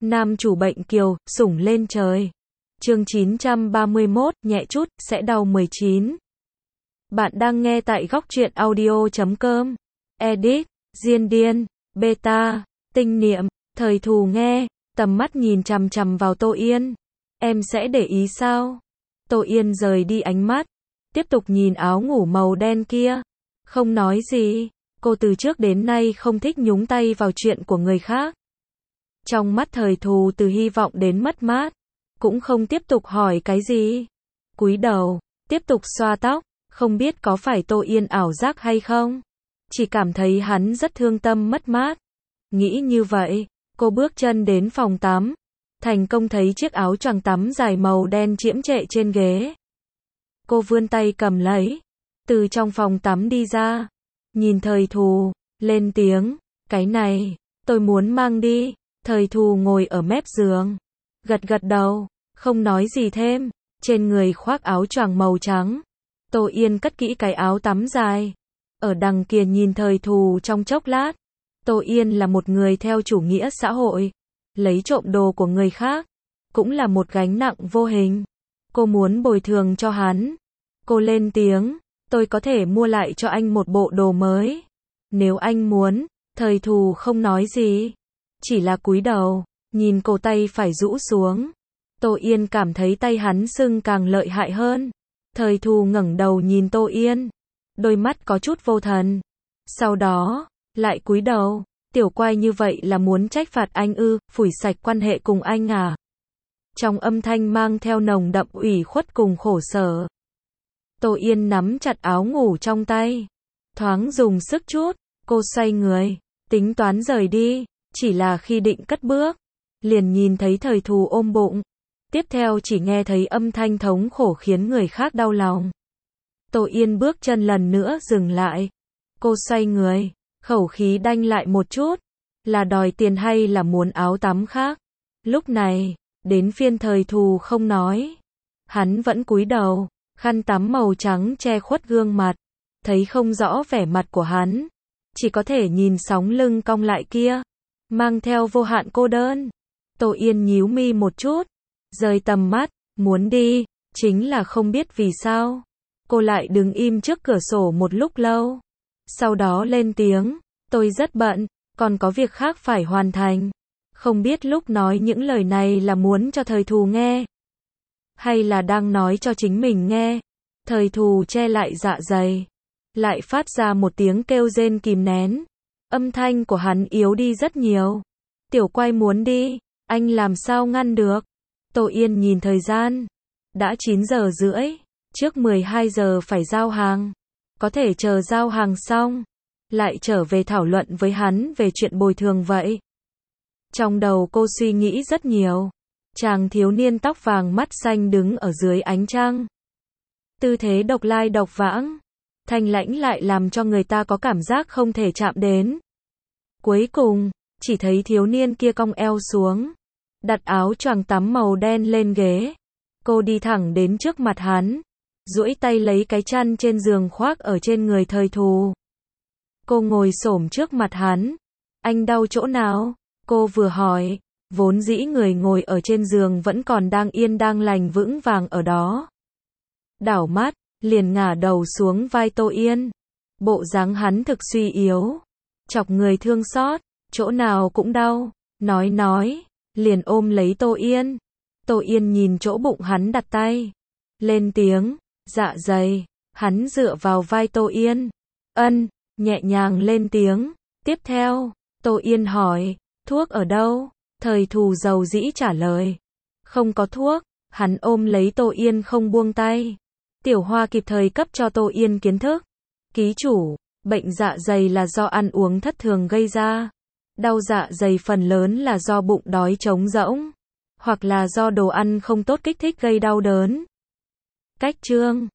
Nam chủ bệnh kiều, sủng lên trời. Chương 931, nhẹ chút, sẽ đau 19. Bạn đang nghe tại góc truyện audio.com. Edit, Diên Điên, Beta, Tinh Niệm, Thời Thù nghe, tầm mắt nhìn chằm chằm vào Tô Yên. Em sẽ để ý sao? Tô Yên rời đi ánh mắt, tiếp tục nhìn áo ngủ màu đen kia. Không nói gì, cô từ trước đến nay không thích nhúng tay vào chuyện của người khác. Trong mắt Thời Thù từ hy vọng đến mất mát, cũng không tiếp tục hỏi cái gì. Cúi đầu, tiếp tục xoa tóc, không biết có phải Tô Yên ảo giác hay không. Chỉ cảm thấy hắn rất thương tâm mất mát. Nghĩ như vậy, cô bước chân đến phòng tắm. Thành công thấy chiếc áo choàng tắm dài màu đen chiễm trệ trên ghế. Cô vươn tay cầm lấy, từ trong phòng tắm đi ra. Nhìn Thời Thù, lên tiếng, cái này, tôi muốn mang đi. Thời Thù ngồi ở mép giường, gật gật đầu, không nói gì thêm, trên người khoác áo choàng màu trắng. Tô Yên cất kỹ cái áo tắm dài, ở đằng kia nhìn Thời Thù trong chốc lát. Tô Yên là một người theo chủ nghĩa xã hội, lấy trộm đồ của người khác, cũng là một gánh nặng vô hình. Cô muốn bồi thường cho hắn. Cô lên tiếng, tôi có thể mua lại cho anh một bộ đồ mới. Nếu anh muốn. Thời Thù không nói gì, chỉ là cúi đầu, nhìn cổ tay phải rũ xuống. Tô Yên cảm thấy tay hắn sưng càng lợi hại hơn. Thời Thù ngẩng đầu nhìn Tô Yên, đôi mắt có chút vô thần. Sau đó, lại cúi đầu, tiểu quay như vậy là muốn trách phạt anh ư, phủi sạch quan hệ cùng anh à? Trong âm thanh mang theo nồng đậm ủy khuất cùng khổ sở. Tô Yên nắm chặt áo ngủ trong tay, thoáng dùng sức chút, cô xoay người, tính toán rời đi, chỉ là khi định cất bước, liền nhìn thấy Thời Thù ôm bụng. Tiếp theo chỉ nghe thấy âm thanh thống khổ khiến người khác đau lòng. Tô Yên bước chân lần nữa dừng lại. Cô xoay người, khẩu khí đanh lại một chút, là đòi tiền hay là muốn áo tắm khác. Lúc này, đến phiên Thời Thù không nói. Hắn vẫn cúi đầu, khăn tắm màu trắng che khuất gương mặt, thấy không rõ vẻ mặt của hắn, chỉ có thể nhìn sóng lưng cong lại kia, mang theo vô hạn cô đơn. Tô Yên nhíu mi một chút, rời tầm mắt, muốn đi, chính là không biết vì sao. Cô lại đứng im trước cửa sổ một lúc lâu, sau đó lên tiếng, tôi rất bận, còn có việc khác phải hoàn thành. Không biết lúc nói những lời này là muốn cho Thời Thù nghe, hay là đang nói cho chính mình nghe. Thời Thù che lại dạ dày, lại phát ra một tiếng kêu rên kìm nén. Âm thanh của hắn yếu đi rất nhiều. Tiểu quay muốn đi, anh làm sao ngăn được. Tô Yên nhìn thời gian, đã 9 giờ rưỡi, trước 12 giờ phải giao hàng. Có thể chờ giao hàng xong, lại trở về thảo luận với hắn về chuyện bồi thường vậy. Trong đầu cô suy nghĩ rất nhiều. Chàng thiếu niên tóc vàng mắt xanh đứng ở dưới ánh trăng. Tư thế độc lai độc vãng, thanh lãnh lại làm cho người ta có cảm giác không thể chạm đến. Cuối cùng, chỉ thấy thiếu niên kia cong eo xuống, đặt áo choàng tắm màu đen lên ghế. Cô đi thẳng đến trước mặt hắn, duỗi tay lấy cái chăn trên giường khoác ở trên người Thời Thù. Cô ngồi xổm trước mặt hắn. Anh đau chỗ nào? Cô vừa hỏi, vốn dĩ người ngồi ở trên giường vẫn còn đang yên đang lành vững vàng ở đó. Đảo mắt, liền ngả đầu xuống vai Tô Yên. Bộ dáng hắn thực suy yếu, chọc người thương xót, chỗ nào cũng đau. Nói, liền ôm lấy Tô Yên. Tô Yên nhìn chỗ bụng hắn đặt tay, lên tiếng, dạ dày. Hắn dựa vào vai Tô Yên, nhẹ nhàng lên tiếng. Tiếp theo, Tô Yên hỏi, thuốc ở đâu? Thời Thù dầu dĩ trả lời, không có thuốc. Hắn ôm lấy Tô Yên không buông tay. Tiểu Hoa kịp thời cấp cho Tô Yên kiến thức. Ký chủ, bệnh dạ dày là do ăn uống thất thường gây ra. Đau dạ dày phần lớn là do bụng đói trống rỗng, hoặc là do đồ ăn không tốt kích thích gây đau đớn. Cách chương